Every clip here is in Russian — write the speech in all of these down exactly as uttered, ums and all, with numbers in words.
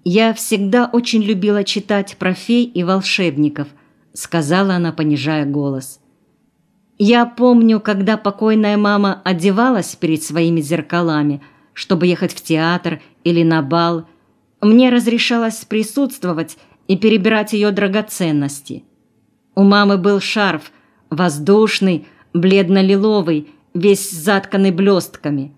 «Я всегда очень любила читать про фей и волшебников», — сказала она, понижая голос. «Я помню, когда покойная мама одевалась перед своими зеркалами, чтобы ехать в театр или на бал, мне разрешалось присутствовать и перебирать ее драгоценности. У мамы был шарф, воздушный, бледно-лиловый, весь затканный блестками.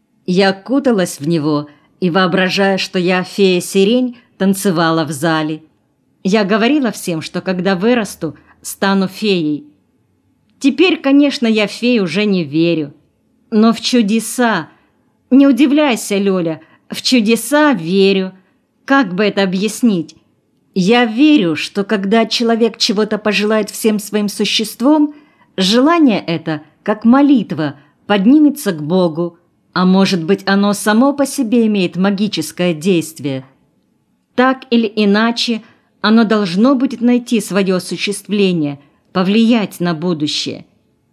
Я куталась в него и, воображая, что я фея-сирень, танцевала в зале. Я говорила всем, что когда вырасту, стану феей. Теперь, конечно, я в фей уже не верю. Но в чудеса, не удивляйся, Лёля, в чудеса верю. Как бы это объяснить? Я верю, что когда человек чего-то пожелает всем своим существом, желание это, как молитва, поднимется к Богу, а может быть, оно само по себе имеет магическое действие. Так или иначе, оно должно будет найти свое осуществление, повлиять на будущее.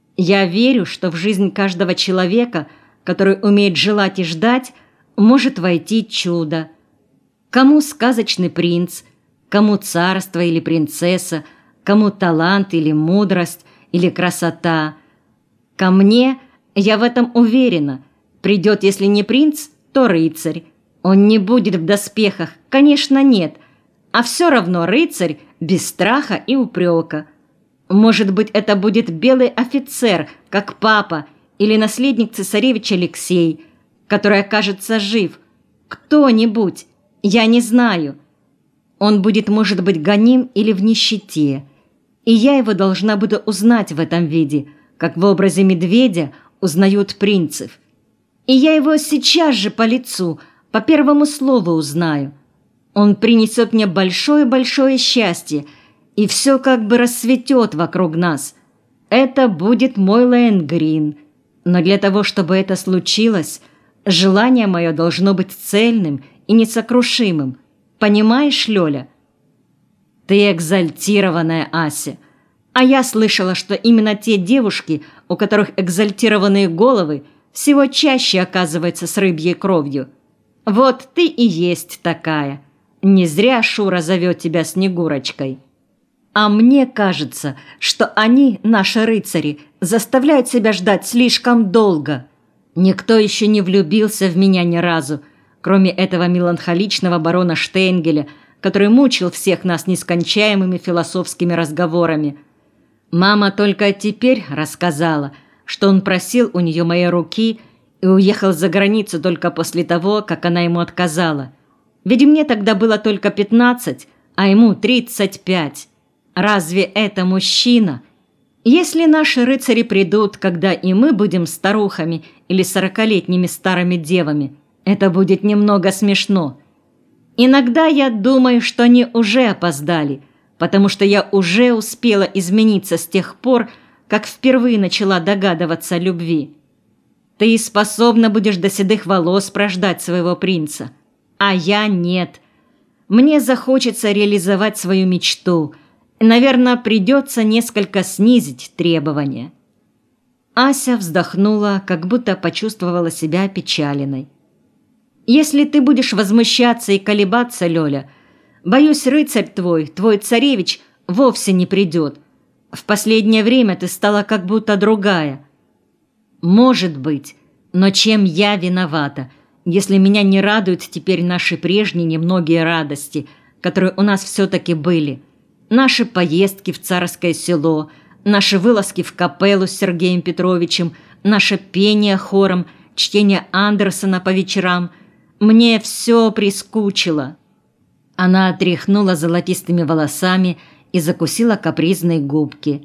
Я верю, что в жизнь каждого человека, который умеет желать и ждать, может войти чудо. Кому сказочный принц, кому царство или принцесса, кому талант или мудрость, или красота. Ко мне, я в этом уверена, придет, если не принц, то рыцарь. Он не будет в доспехах, конечно, нет, а все равно рыцарь без страха и упрека. Может быть, это будет белый офицер, как папа, или наследник цесаревич Алексей, который окажется жив. Кто-нибудь, я не знаю. Он будет, может быть, гоним или в нищете. И я его должна буду узнать в этом виде, как в образе медведя узнают принцев. И я его сейчас же по лицу, по первому слову узнаю. Он принесет мне большое-большое счастье, и все как бы расцветет вокруг нас. Это будет мой Лоэнгрин. Но для того, чтобы это случилось, желание мое должно быть цельным и несокрушимым. Понимаешь, Лёля? Ты экзальтированная, Ася. А я слышала, что именно те девушки, у которых экзальтированные головы, всего чаще оказываются с рыбьей кровью. Вот ты и есть такая. Не зря Шура зовет тебя Снегурочкой. А мне кажется, что они, наши рыцари, заставляют себя ждать слишком долго. Никто еще не влюбился в меня ни разу, кроме этого меланхоличного барона Штейнгеля, который мучил всех нас нескончаемыми философскими разговорами. Мама только теперь рассказала, что он просил у нее моей руки и уехал за границу только после того, как она ему отказала. Ведь мне тогда было только пятнадцать, а ему тридцать пять. Разве это мужчина? Если наши рыцари придут, когда и мы будем старухами или сорокалетними старыми девами, это будет немного смешно. Иногда я думаю, что они уже опоздали, потому что я уже успела измениться с тех пор, как впервые начала догадываться о любви. Ты способна будешь до седых волос прождать своего принца, а я нет. Мне захочется реализовать свою мечту. Наверное, придется несколько снизить требования». Ася вздохнула, как будто почувствовала себя опечаленной. «Если ты будешь возмущаться и колебаться, Лёля, боюсь, рыцарь твой, твой царевич, вовсе не придет. В последнее время ты стала как будто другая». «Может быть, но чем я виновата, если меня не радуют теперь наши прежние немногие радости, которые у нас все-таки были? Наши поездки в Царское Село, наши вылазки в капеллу с Сергеем Петровичем, наше пение хором, чтение Андерсона по вечерам. Мне все прискучило». Она отряхнула золотистыми волосами и закусила капризные губки.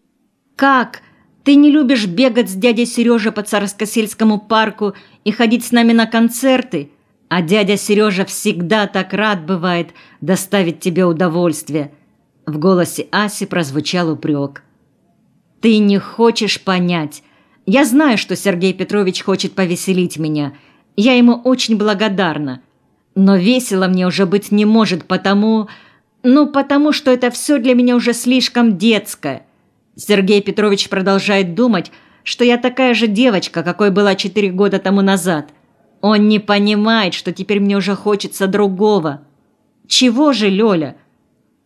«Как? Ты не любишь бегать с дядей Сережей по Царскосельскому парку и ходить с нами на концерты? А дядя Сережа всегда так рад бывает доставить тебе удовольствие». В голосе Аси прозвучал упрек. «Ты не хочешь понять. Я знаю, что Сергей Петрович хочет повеселить меня. Я ему очень благодарна. Но весело мне уже быть не может, потому... Ну, потому что это все для меня уже слишком детское. Сергей Петрович продолжает думать, что я такая же девочка, какой была четыре года тому назад. Он не понимает, что теперь мне уже хочется другого». Чего же, Лёля?